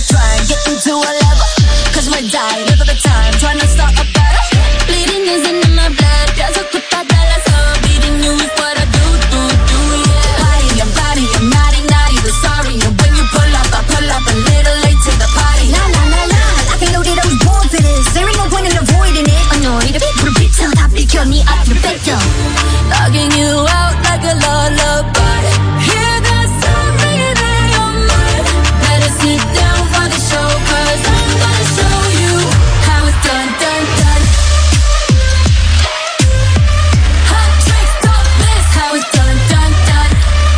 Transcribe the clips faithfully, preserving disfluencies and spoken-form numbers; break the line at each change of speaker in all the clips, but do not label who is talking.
try and get into a level, cause we're dying all the time, trying to start a battle. Bleeding isn't in my blood, pienso que está de la soul. Beating you is what I do, do, do, yeah. Party, I'm body, I'm naughty, naughty, but sorry. And when you pull up, I pull up a little late to the party. Nah, nah, nah, nah, I can't know that I was born for this. There ain't no point in avoiding it. Annoyed, put a beat till I kill me up your victim. Logging you out like a lullaby. Hear that sound ringing in your mind. Better sit down for the show, cause I'm gonna show you how it's done, done, done. Hot tricks, don't miss how it's done, done, done.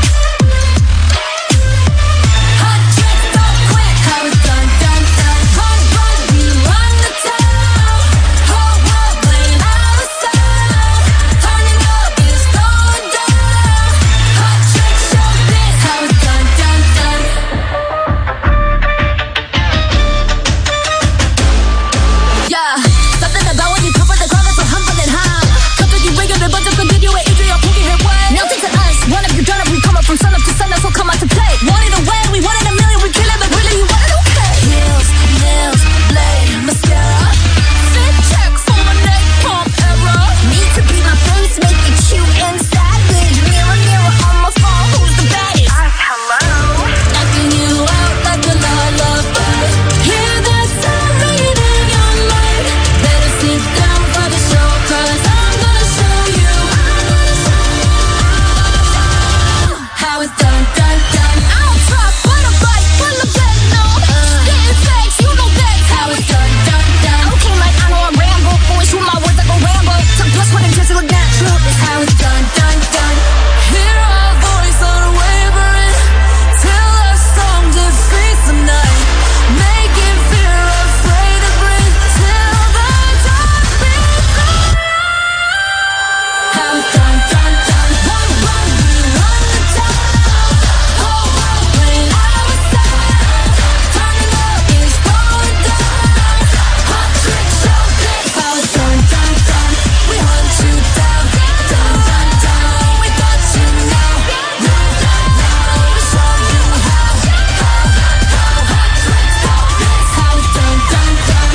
Hot tricks, don't quit how it's done, done, done. Run, run, we run the town. Whole world playing our sound. Turning up is going down. Hot tricks, show this how it's done, done, done. Yeah, something about when you come for the crowd that's so humble and high. Company wiggle the bunch of continue with Adrian Pookie hit way. Now think to us, one of you done up, we come up from sun up to sun, that's what come out to play. Wanted a way, we wanted a million, we kill it, but really you wanted okay. Heels, nails, blade, mascara. Fit checks on my neck, pump error. Need to be my face, make it cute and savage. Mirror, mirror on my phone, who's the baddest? Uh, hello. Knocking you out like a lullaby. Hear that sound ringing in your mind. Better sit down for the show, cause I'm gonna show you how it's done, done, done. I'll drop, put a bite, full of venom. Spitting facts, you know that's how it's done, done, done. Okay, like I know I'm Rambo, always with my words like a Rambo. Some plus one and just look natural, it's how it's done, done, done. Hear our voice unwavering, till our song defeats the night. Making fear afraid to breathe, till the dark beats the how it's done, done, done. Run, run, we run the town. Whole world playing our sound. Turning up is going down. Hot trick show this how it's done, done, done. We hunt you down, done, done, done. We got you now, now, now. We show you how, how, how. Hot trick show this how it's done, done, done.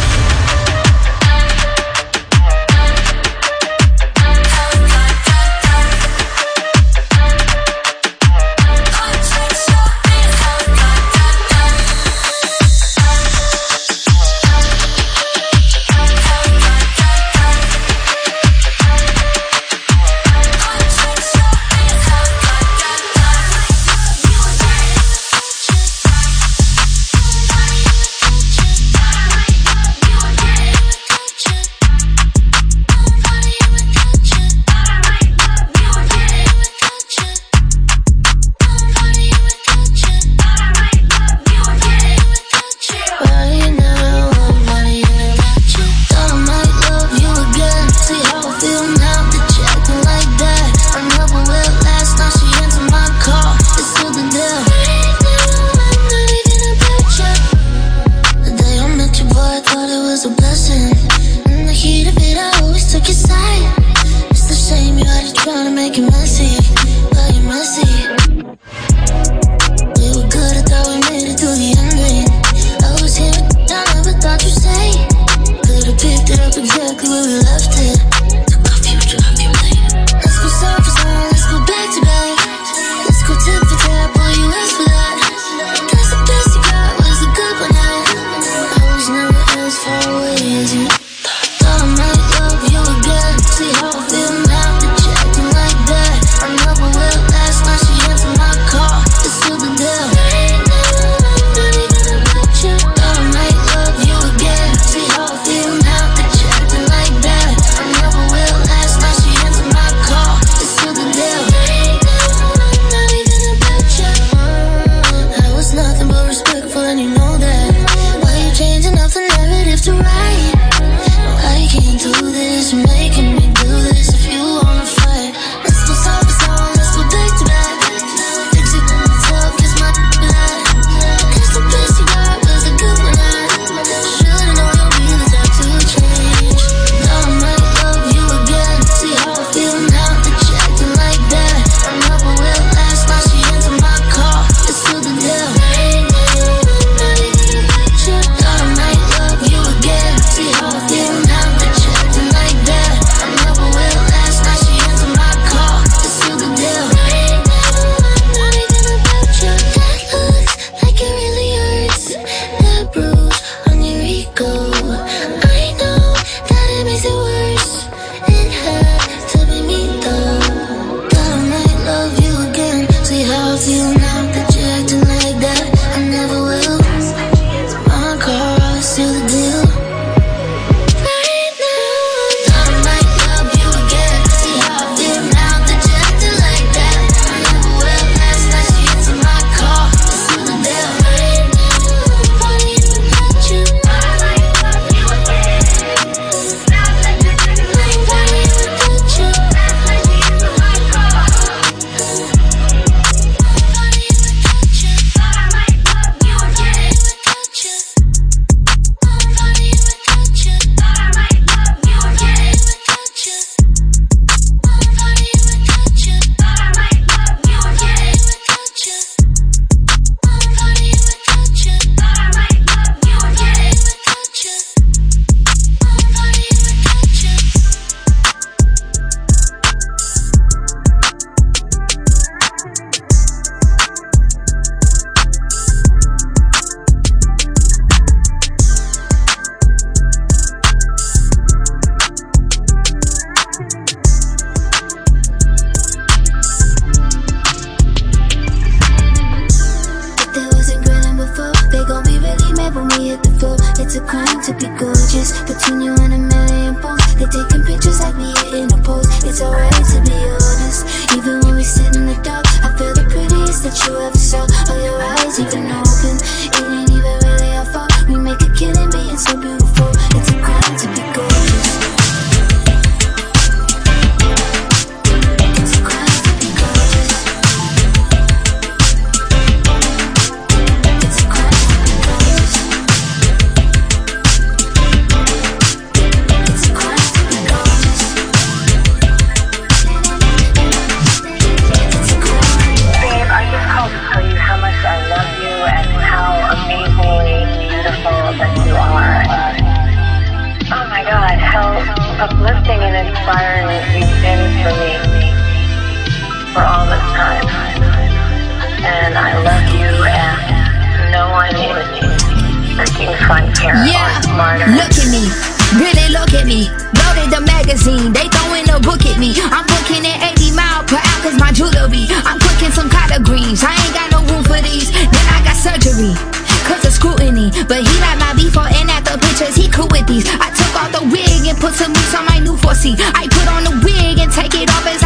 It's a crime to be gorgeous. Between you and a million posts, they're taking pictures like we hitting a pose. It's alright to be honest. Even when we sit in the dark, I feel the prettiest that you ever saw. All your eyes even open. It ain't even really our fault. We make a killing being so beautiful. It's a crime to be gorgeous. It's a crime to be gorgeous. It's a crime to be gorgeous. It's a crime to be gorgeous. It's a crime.
Babe, I just called to tell you how much I love you and how amazingly beautiful that you are. Oh my God, how uplifting and inspiring you've been for me for all this time. And I love you, and no one is freaking funnier
Yeah,
or smarter.
look at me, really look at me. Loaded the magazine, they throwing a book at me. I'm booking at eighty miles per hour cause my jewelry. I'm cooking some collard greens, I ain't got no room for these. Then I got surgery, cause of scrutiny. But he like my before and after pictures, he cool with these. I took off the wig and put some moves on my new four C. I put on the wig and take it off as